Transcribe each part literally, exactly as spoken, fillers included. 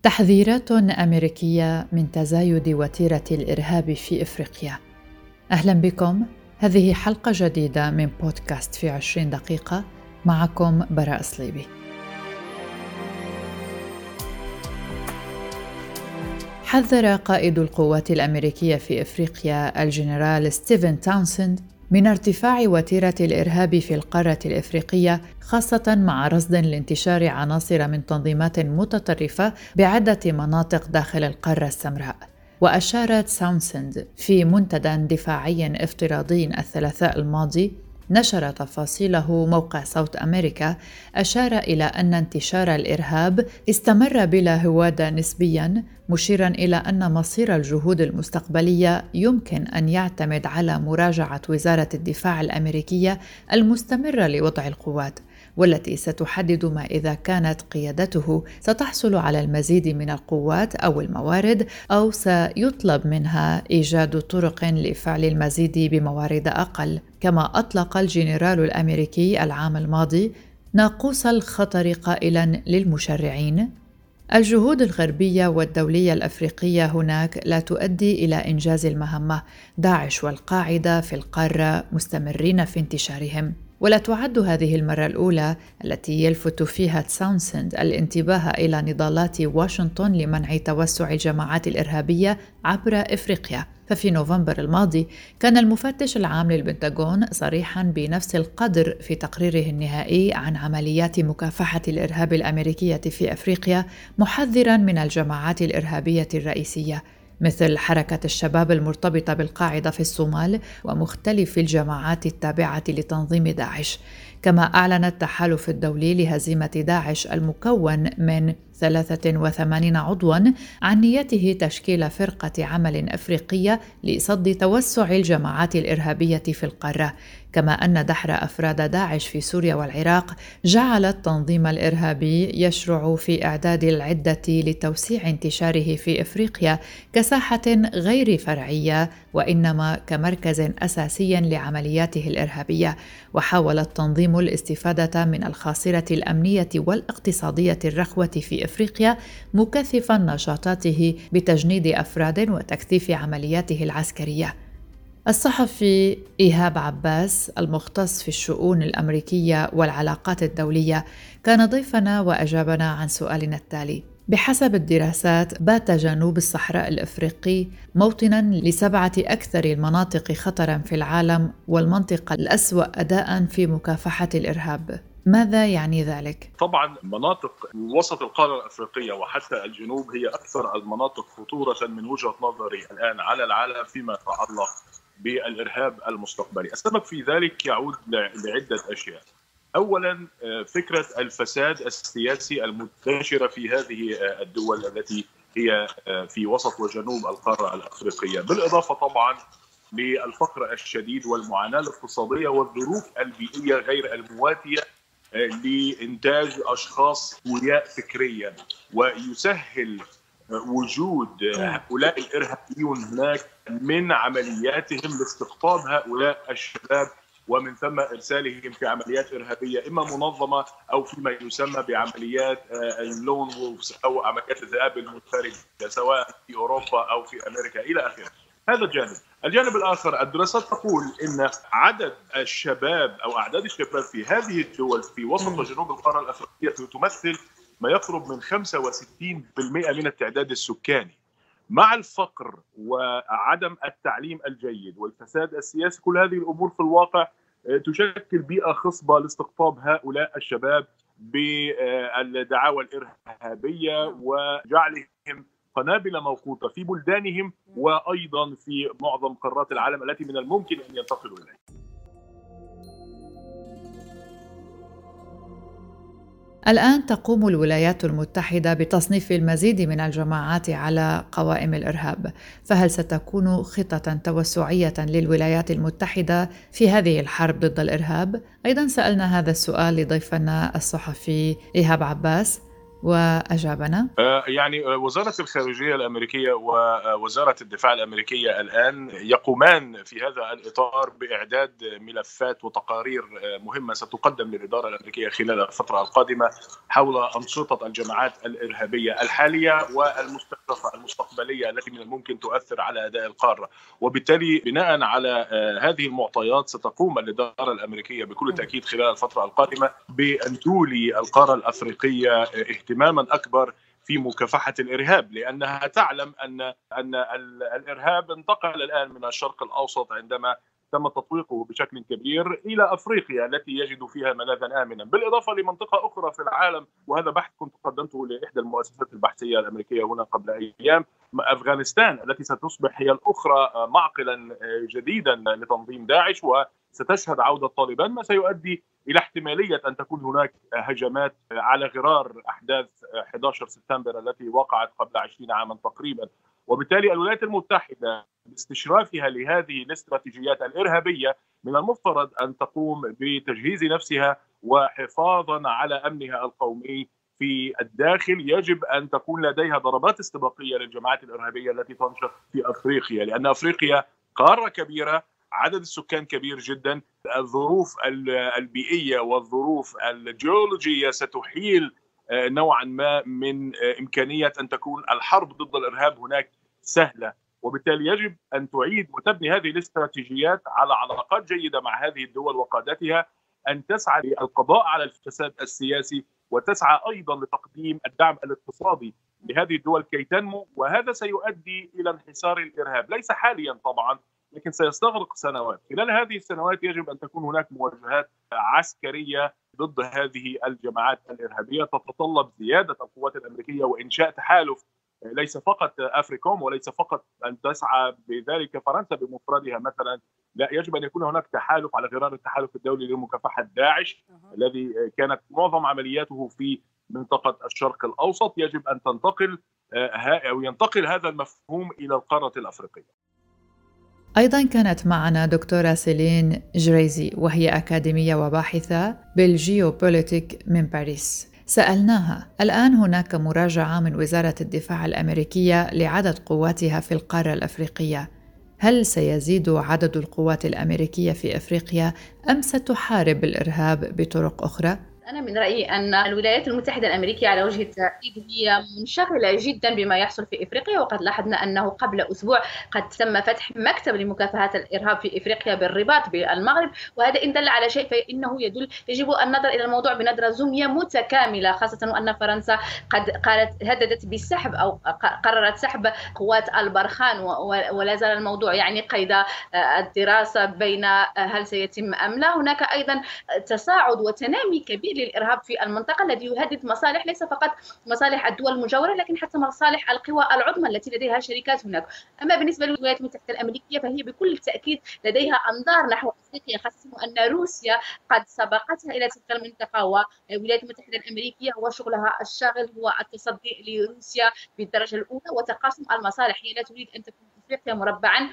تحذيرات أمريكية من تزايد وتيرة الإرهاب في إفريقيا. أهلا بكم، هذه حلقة جديدة من بودكاست في عشرين دقيقة، معكم براء صليبي. حذر قائد القوات الأمريكية في إفريقيا الجنرال ستيفن تاونسند من ارتفاع وتيرة الإرهاب في القارة الإفريقية، خاصة مع رصد لانتشار عناصر من تنظيمات متطرفة بعدة مناطق داخل القارة السمراء. وأشارت تاونسند في منتدى دفاعي افتراضي الثلاثاء الماضي نشر تفاصيله موقع صوت أمريكا، أشار إلى أن انتشار الإرهاب استمر بلا هوادة نسبياً، مشيراً إلى أن مصير الجهود المستقبلية يمكن أن يعتمد على مراجعة وزارة الدفاع الأمريكية المستمرة لوضع القوات، والتي ستحدد ما إذا كانت قيادته ستحصل على المزيد من القوات أو الموارد، أو سيطلب منها إيجاد طرق لفعل المزيد بموارد أقل. كما أطلق الجنرال الأمريكي العام الماضي ناقوس الخطر قائلاً للمشرعين: الجهود الغربية والدولية الأفريقية هناك لا تؤدي إلى إنجاز المهمة. داعش والقاعدة في القارة مستمرين في انتشارهم، ولا تعد هذه المرة الأولى التي يلفت فيها تاونسند الانتباه إلى نضالات واشنطن لمنع توسع الجماعات الإرهابية عبر إفريقيا. ففي نوفمبر الماضي كان المفتش العام للبنتاغون صريحاً بنفس القدر في تقريره النهائي عن عمليات مكافحة الإرهاب الأمريكية في أفريقيا، محذراً من الجماعات الإرهابية الرئيسية مثل حركة الشباب المرتبطة بالقاعدة في الصومال ومختلف الجماعات التابعة لتنظيم داعش. كما أعلن التحالف الدولي لهزيمة داعش المكون من ثلاثة وثمانين عضواً عن نيته تشكيل فرقة عمل أفريقية لصد توسع الجماعات الإرهابية في القارة. كما أن دحر أفراد داعش في سوريا والعراق جعل التنظيم الإرهابي يشرع في إعداد العدة لتوسيع انتشاره في إفريقيا كساحة غير فرعية، وإنما كمركز أساسي لعملياته الإرهابية. وحاول التنظيم الاستفادة من الخاصرة الأمنية والاقتصادية الرخوة في إفريقيا، مكثفا نشاطاته بتجنيد أفراد وتكثيف عملياته العسكرية. الصحفي إيهاب عباس المختص في الشؤون الأمريكية والعلاقات الدولية كان ضيفنا وأجابنا عن سؤالنا التالي: بحسب الدراسات بات جنوب الصحراء الإفريقي موطناً لسبعة أكثر المناطق خطراً في العالم، والمنطقة الأسوأ أداءً في مكافحة الإرهاب. ماذا يعني ذلك؟ طبعا مناطق وسط القارة الأفريقية وحتى الجنوب هي أكثر المناطق خطورة من وجهة نظري الآن على العالم فيما يتعلق بالإرهاب المستقبلي. السبب في ذلك يعود لعدة أشياء. أولا فكرة الفساد السياسي المنتشرة في هذه الدول التي هي في وسط وجنوب القارة الأفريقية، بالإضافة طبعا للفقر الشديد والمعاناة الاقتصادية والظروف البيئية غير المواتية لإنتاج أشخاص سوياء فكريا، ويسهل وجود هؤلاء الإرهابيون هناك من عملياتهم لاستقطاب هؤلاء الشباب ومن ثم إرسالهم في عمليات إرهابية إما منظمة أو فيما يسمى بعمليات اللون وولفز أو عمليات الذئاب المنفردة سواء في أوروبا أو في أمريكا إلى آخره. هذا الجانب. الجانب الآخر، الدراسات تقول إن عدد الشباب أو أعداد الشباب في هذه الدول في وسط وجنوب القارة الأفريقية تمثل ما يقرب من خمسة وستين بالمئة من التعداد السكاني. مع الفقر وعدم التعليم الجيد والفساد السياسي، كل هذه الأمور في الواقع تشكل بيئة خصبة لاستقطاب هؤلاء الشباب بالدعاوى الإرهابية وجعلهم قنابل موقوتة في بلدانهم وأيضا في معظم قارات العالم التي من الممكن أن ينتقلوا إليها. الآن تقوم الولايات المتحدة بتصنيف المزيد من الجماعات على قوائم الإرهاب، فهل ستكون خطة توسعية للولايات المتحدة في هذه الحرب ضد الإرهاب؟ أيضا سألنا هذا السؤال لضيفنا الصحفي إيهاب عباس، وأجابنا. يعني وزارة الخارجية الأمريكية ووزارة الدفاع الأمريكية الآن يقومان في هذا الإطار بإعداد ملفات وتقارير مهمة ستقدم للإدارة الأمريكية خلال الفترة القادمة حول أنشطة الجماعات الإرهابية الحالية والمستهدفة المستقبلية التي من الممكن تؤثر على أداء القارة. وبالتالي بناء على هذه المعطيات ستقوم الإدارة الأمريكية بكل تأكيد خلال الفترة القادمة بأن تولي القارة الأفريقية اهتماما أكبر في مكافحة الإرهاب، لأنها تعلم أن أن الإرهاب انتقل الآن من الشرق الأوسط عندما تم تطويقه بشكل كبير إلى أفريقيا التي يجد فيها ملاذا آمنا، بالإضافة لمنطقة أخرى في العالم، وهذا بحث كنت قدمته لإحدى المؤسسات البحثية الأمريكية هنا قبل أيام، أفغانستان التي ستصبح هي الأخرى معقلا جديدا لتنظيم داعش وستشهد عودة طالبان، ما سيؤدي إلى احتمالية أن تكون هناك هجمات على غرار أحداث أحد عشر سبتمبر التي وقعت قبل عشرين عاما تقريبا. وبالتالي الولايات المتحدة باستشرافها لهذه الاستراتيجيات الإرهابية من المفترض أن تقوم بتجهيز نفسها وحفاظا على أمنها القومي في الداخل. يجب أن تكون لديها ضربات استباقية للجماعات الإرهابية التي تنشط في أفريقيا، لأن أفريقيا قارة كبيرة، عدد السكان كبير جدا، الظروف البيئية والظروف الجيولوجية ستحيل نوعا ما من إمكانية أن تكون الحرب ضد الإرهاب هناك سهلة. وبالتالي يجب أن تعيد وتبني هذه الاستراتيجيات على علاقات جيدة مع هذه الدول وقادتها، أن تسعى للقضاء على الفساد السياسي وتسعى أيضا لتقديم الدعم الاقتصادي لهذه الدول كي تنمو، وهذا سيؤدي إلى انحسار الإرهاب، ليس حاليا طبعا لكن سيستغرق سنوات. خلال هذه السنوات يجب أن تكون هناك مواجهات عسكرية ضد هذه الجماعات الإرهابية تتطلب زيادة القوات الأمريكية وإنشاء تحالف، ليس فقط أفريكوم وليس فقط أن تسعى بذلك فرنسا بمفردها مثلا، لا، يجب أن يكون هناك تحالف على غرار التحالف الدولي لمكافحة داعش أه. الذي كانت معظم عملياته في منطقة الشرق الأوسط. يجب أن تنتقل أو ينتقل هذا المفهوم إلى القارة الأفريقية. أيضاً كانت معنا دكتورة سيلين جريزي، وهي أكاديمية وباحثة بالجيوبوليتيك من باريس. سألناها: الآن هناك مراجعة من وزارة الدفاع الأمريكية لعدد قواتها في القارة الأفريقية، هل سيزيد عدد القوات الأمريكية في أفريقيا أم ستحارب الإرهاب بطرق أخرى؟ أنا من رأيي أن الولايات المتحدة الأمريكية على وجه التحديد هي منشغلة جدا بما يحصل في إفريقيا، وقد لاحظنا أنه قبل أسبوع قد تم فتح مكتب لمكافحة الإرهاب في إفريقيا بالرباط بالمغرب، وهذا إن دل على شيء فإنه يدل يجب النظر إلى الموضوع بنظرة زومية متكاملة، خاصة وأن فرنسا قد قالت هددت بالسحب أو قررت سحب قوات البرخان، ولا زال الموضوع يعني قيد الدراسة بين هل سيتم أم لا. هناك أيضا تصاعد وتنامي كبير للإرهاب في المنطقة الذي يهدد مصالح ليس فقط مصالح الدول المجاورة لكن حتى مصالح القوى العظمى التي لديها شركات هناك. أما بالنسبة للولايات المتحدة الأمريكية فهي بكل تأكيد لديها أنظار نحو أفريقيا، خاصة أن روسيا قد سبقتها إلى تلك المنطقة، والولايات المتحدة الأمريكية هو شغلها الشاغل هو التصدي لروسيا بالدرجة الأولى وتقاسم المصالح. هي لا تريد أن تكون أفريقيا مربعا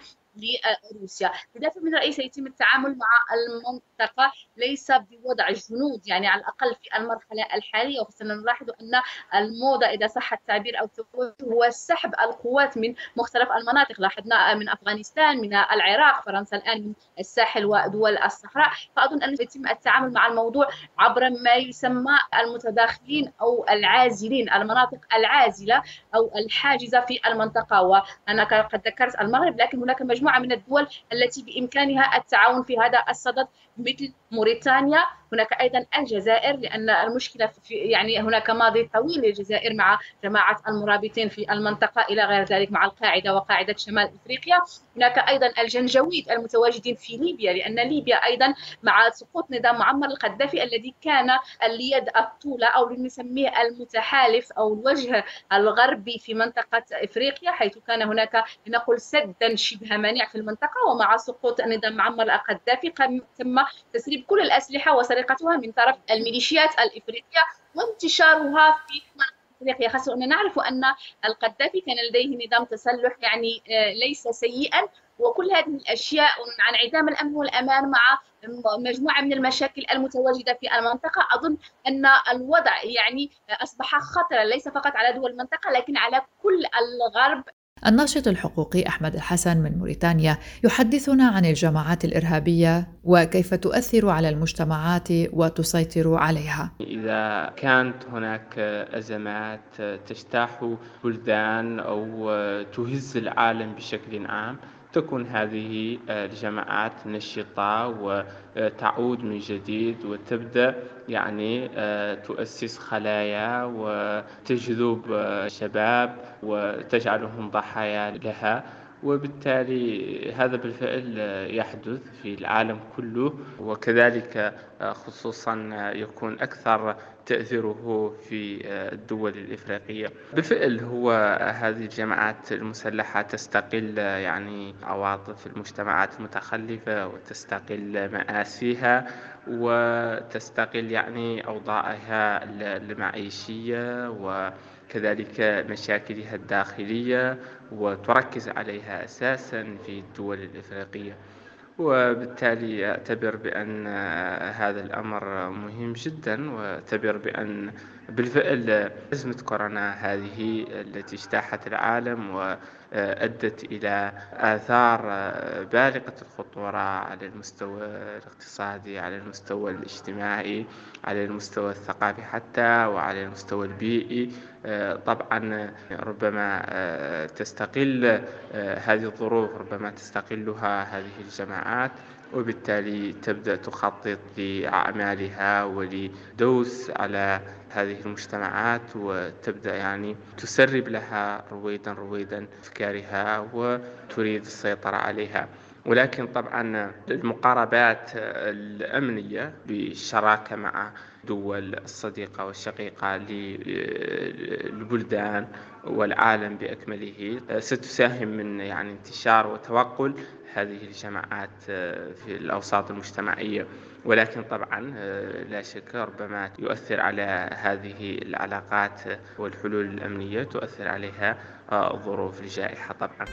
لروسيا. لذلك من رأيي سيتم التعامل مع المنطقة ليس بوضع جنود، يعني على الأقل في المرحلة الحالية، وخاصة نلاحظ أن الموضة إذا صح التعبير أو التوجه هو سحب القوات من مختلف المناطق. لاحظنا من أفغانستان، من العراق، فرنسا الآن من الساحل ودول الصحراء. فأظن أن سيتم التعامل مع الموضوع عبر ما يسمى المتداخلين أو العازلين، المناطق العازلة أو الحاجزة في المنطقة. وأنا قد ذكرت المغرب، لكن هناك مجموعة من الدول التي بإمكانها التعاون في هذا الصدد مثل موريتانيا، هناك أيضا الجزائر، لأن المشكلة في يعني هناك ماضي طويل للجزائر مع جماعة المرابطين في المنطقة إلى غير ذلك مع القاعدة وقاعدة شمال إفريقيا. هناك أيضا الجنجويد المتواجدين في ليبيا، لأن ليبيا أيضا مع سقوط نظام معمر القذافي الذي كان اليد الطولة أو نسميه المتحالف أو الوجه الغربي في منطقة إفريقيا، حيث كان هناك لنقل سدا شبه مانع في المنطقة، ومع سقوط نظام معمر القذافي تم تسريب كل الأسلحة وسرقتها من طرف الميليشيات الإفريقية وانتشارها في أفريقيا، خاصة أن نعرف أن القذافي كان لديه نظام تسلح يعني ليس سيئا، وكل هذه الأشياء مع انعدام الأمن والأمان مع مجموعة من المشاكل المتواجدة في المنطقة، أظن أن الوضع يعني أصبح خطرا ليس فقط على دول المنطقة لكن على كل الغرب. الناشط الحقوقي أحمد الحسن من موريتانيا يحدثنا عن الجماعات الإرهابية وكيف تؤثر على المجتمعات وتسيطر عليها. إذا كانت هناك أزمات تجتاح بلدان أو تهز العالم بشكل عام، تكون هذه الجماعات نشطة وتعود من جديد وتبدأ يعني تؤسس خلايا وتجذب شباب وتجعلهم ضحايا لها، وبالتالي هذا بالفعل يحدث في العالم كله، وكذلك خصوصا يكون أكثر تأثيره في الدول الإفريقية. بالفعل هو هذه الجماعات المسلحة تستقل يعني عواطف المجتمعات المتخلفة وتستقل مآسيها وتستقل يعني أوضاعها المعيشية وكذلك مشاكلها الداخلية وتركز عليها أساسا في الدول الإفريقية، وبالتالي أعتبر بأن هذا الأمر مهم جدا، واعتبر بأن بالفعل أزمة كورونا هذه التي اجتاحت العالم وأدت إلى آثار بالغة الخطورة على المستوى الاقتصادي، على المستوى الاجتماعي، على المستوى الثقافي حتى، وعلى المستوى البيئي. طبعا ربما تستقل هذه الظروف ربما تستقلها هذه الجماعات، وبالتالي تبدأ تخطط لأعمالها ولدوس على هذه المجتمعات وتبدأ يعني تسرب لها رويدا رويدا أفكارها وتريد السيطرة عليها. ولكن طبعا المقاربات الأمنية بالشراكة مع دول الصديقة والشقيقة للبلدان والعالم بأكمله ستساهم من يعني انتشار وتوغل هذه الجماعات في الأوساط المجتمعية، ولكن طبعا لا شك ربما يؤثر على هذه العلاقات والحلول الأمنية تؤثر عليها ظروف الجائحة طبعا.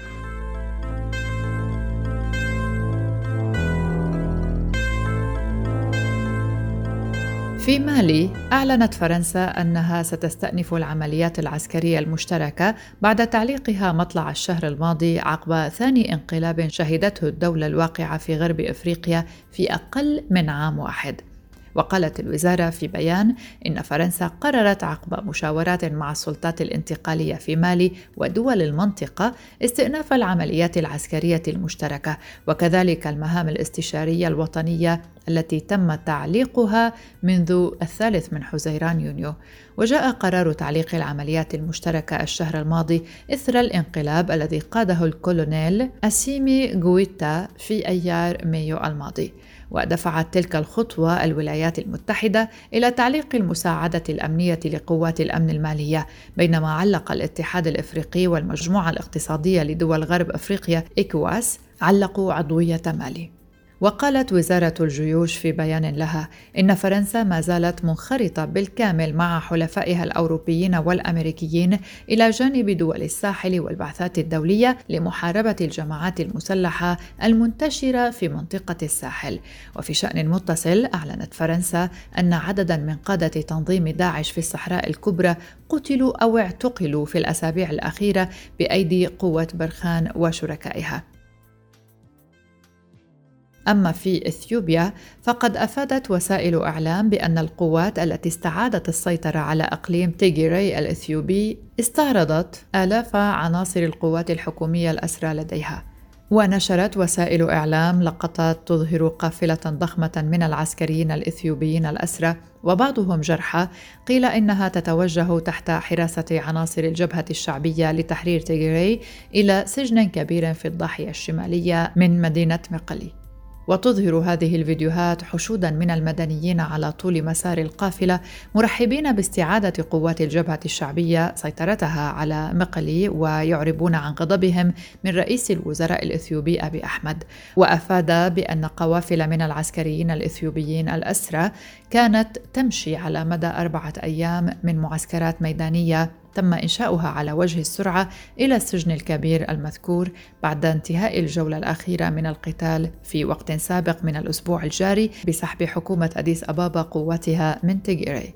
في مالي أعلنت فرنسا أنها ستستأنف العمليات العسكرية المشتركة بعد تعليقها مطلع الشهر الماضي عقب ثاني انقلاب شهدته الدولة الواقعة في غرب إفريقيا في أقل من عام واحد. وقالت الوزارة في بيان إن فرنسا قررت عقب مشاورات مع السلطات الانتقالية في مالي ودول المنطقة استئناف العمليات العسكرية المشتركة وكذلك المهام الاستشارية الوطنية التي تم تعليقها منذ الثالث من حزيران يونيو. وجاء قرار تعليق العمليات المشتركة الشهر الماضي إثر الانقلاب الذي قاده الكولونيل أسيمي غويتا في أيار مايو الماضي. ودفعت تلك الخطوة الولايات المتحدة إلى تعليق المساعدة الأمنية لقوات الأمن المالية، بينما علق الاتحاد الإفريقي والمجموعة الاقتصادية لدول غرب أفريقيا إيكواس علقوا عضوية مالي. وقالت وزارة الجيوش في بيان لها إن فرنسا ما زالت منخرطة بالكامل مع حلفائها الأوروبيين والأمريكيين إلى جانب دول الساحل والبعثات الدولية لمحاربة الجماعات المسلحة المنتشرة في منطقة الساحل. وفي شأن متصل أعلنت فرنسا أن عددا من قادة تنظيم داعش في الصحراء الكبرى قتلوا أو اعتقلوا في الأسابيع الأخيرة بأيدي قوة برخان وشركائها. أما في إثيوبيا فقد أفادت وسائل إعلام بأن القوات التي استعادت السيطرة على أقليم تيغيراي الإثيوبي استعرضت آلاف عناصر القوات الحكومية الأسرى لديها. ونشرت وسائل إعلام لقطات تظهر قافلة ضخمة من العسكريين الإثيوبيين الأسرى وبعضهم جرحى، قيل إنها تتوجه تحت حراسة عناصر الجبهة الشعبية لتحرير تيغيراي إلى سجن كبير في الضاحية الشمالية من مدينة مقلي. وتظهر هذه الفيديوهات حشوداً من المدنيين على طول مسار القافلة مرحبين باستعادة قوات الجبهة الشعبية سيطرتها على مقلي، ويعربون عن غضبهم من رئيس الوزراء الإثيوبي أبي أحمد. وأفاد بأن قوافل من العسكريين الإثيوبيين الأسرى كانت تمشي على مدى أربعة أيام من معسكرات ميدانية تم إنشاؤها على وجه السرعة إلى السجن الكبير المذكور بعد انتهاء الجولة الأخيرة من القتال في وقت سابق من الأسبوع الجاري بسحب حكومة أديس أبابا قواتها من تيغري.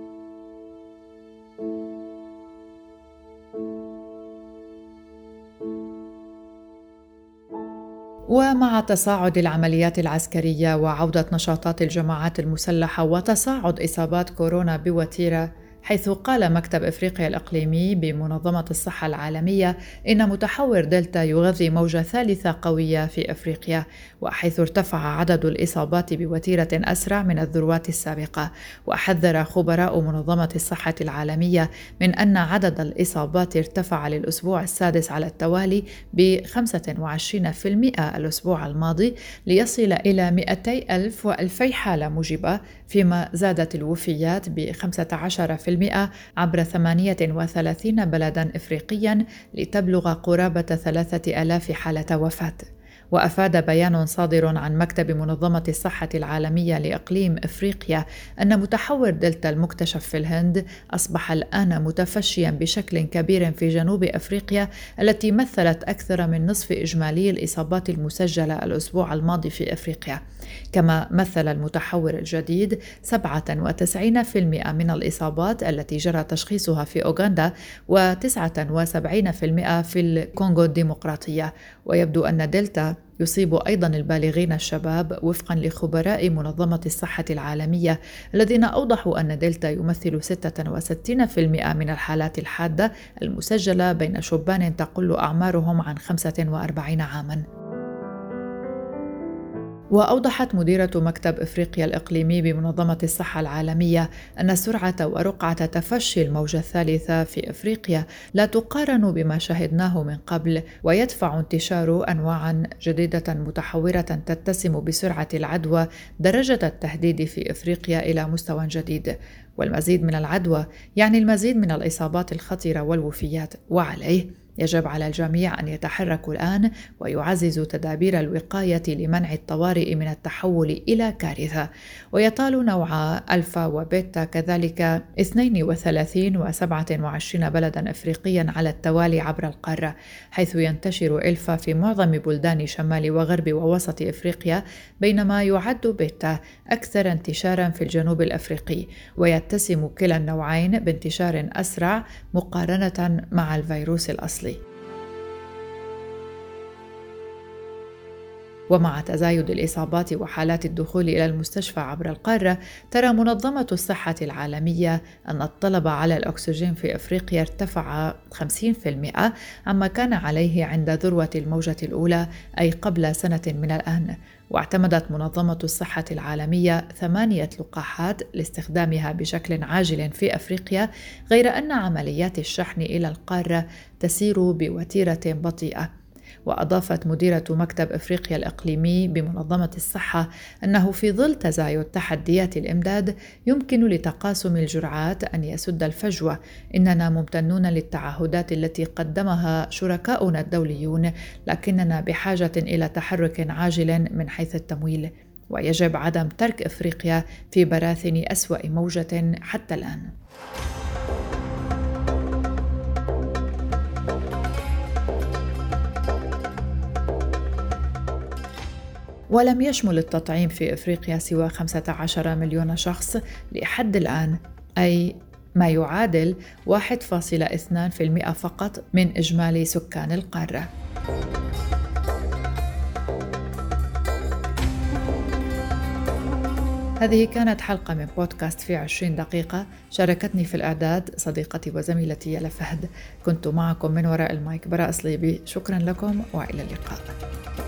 ومع تصاعد العمليات العسكرية وعودة نشاطات الجماعات المسلحة وتصاعد إصابات كورونا بوتيرة، حيث قال مكتب إفريقيا الإقليمي بمنظمة الصحة العالمية إن متحور دلتا يغذي موجة ثالثة قوية في إفريقيا، وحيث ارتفع عدد الإصابات بوتيرة أسرع من الذروات السابقة. وحذر خبراء منظمة الصحة العالمية من أن عدد الإصابات ارتفع للأسبوع السادس على التوالي ب خمسة وعشرين بالمئة الأسبوع الماضي ليصل إلى مئتي ألف وألفي حالة موجبة، فيما زادت الوفيات ب خمسة عشر بالمئة عبر ثمانية وثلاثين بلداً إفريقياً لتبلغ قرابة ثلاثة آلاف حالة وفاة. وأفاد بيان صادر عن مكتب منظمة الصحة العالمية لإقليم إفريقيا أن متحور دلتا المكتشف في الهند أصبح الآن متفشياً بشكل كبير في جنوب أفريقيا، التي مثلت أكثر من نصف إجمالي الإصابات المسجلة الأسبوع الماضي في أفريقيا. كما مثل المتحور الجديد سبعة وتسعين بالمئة من الإصابات التي جرى تشخيصها في أوغندا وتسعة وسبعين بالمئة في الكونغو الديمقراطية. ويبدو أن دلتا يصيب أيضاً البالغين الشباب وفقاً لخبراء منظمة الصحة العالمية الذين أوضحوا أن دلتا يمثل ستة وستين بالمئة من الحالات الحادة المسجلة بين شبان تقل أعمارهم عن خمسة وأربعين عاماً. وأوضحت مديرة مكتب إفريقيا الإقليمي بمنظمة الصحة العالمية أن سرعة ورقعة تفشي الموجة الثالثة في إفريقيا لا تقارن بما شهدناه من قبل، ويدفع انتشار أنواع جديدة متحورة تتسم بسرعة العدوى درجة التهديد في إفريقيا إلى مستوى جديد. والمزيد من العدوى يعني المزيد من الإصابات الخطيرة والوفيات، وعليه يجب على الجميع أن يتحركوا الآن ويعززوا تدابير الوقاية لمنع الطوارئ من التحول إلى كارثة. ويطال نوع ألفا وبيتا كذلك اثنين وثلاثين وسبعة وعشرين بلداً إفريقياً على التوالي عبر القارة، حيث ينتشر ألفا في معظم بلدان شمال وغرب ووسط إفريقيا، بينما يعد بيتا أكثر انتشاراً في الجنوب الأفريقي. ويتسم كلا النوعين بانتشار أسرع مقارنة مع الفيروس الأصلي. ومع تزايد الإصابات وحالات الدخول إلى المستشفى عبر القارة، ترى منظمة الصحة العالمية أن الطلب على الأكسجين في أفريقيا ارتفع خمسين بالمئة عما كان عليه عند ذروة الموجة الأولى، أي قبل سنة من الآن. واعتمدت منظمة الصحة العالمية ثمانية لقاحات لاستخدامها بشكل عاجل في أفريقيا، غير أن عمليات الشحن إلى القارة تسير بوتيرة بطيئة. وأضافت مديرة مكتب إفريقيا الإقليمي بمنظمة الصحة أنه في ظل تزايد تحديات الإمداد يمكن لتقاسم الجرعات أن يسد الفجوة. إننا ممتنون للتعهدات التي قدمها شركاؤنا الدوليون، لكننا بحاجة إلى تحرك عاجل من حيث التمويل، ويجب عدم ترك إفريقيا في براثن أسوأ موجة حتى الآن. ولم يشمل التطعيم في إفريقيا سوى خمسة عشر مليون شخص لحد الآن، أي ما يعادل واحد فاصلة اثنين بالمئة فقط من إجمالي سكان القارة. هذه كانت حلقة من بودكاست في عشرين دقيقة، شاركتني في الإعداد صديقتي وزميلتي يلا فهد. كنت معكم من وراء المايك براء صليبي، شكرا لكم وإلى اللقاء.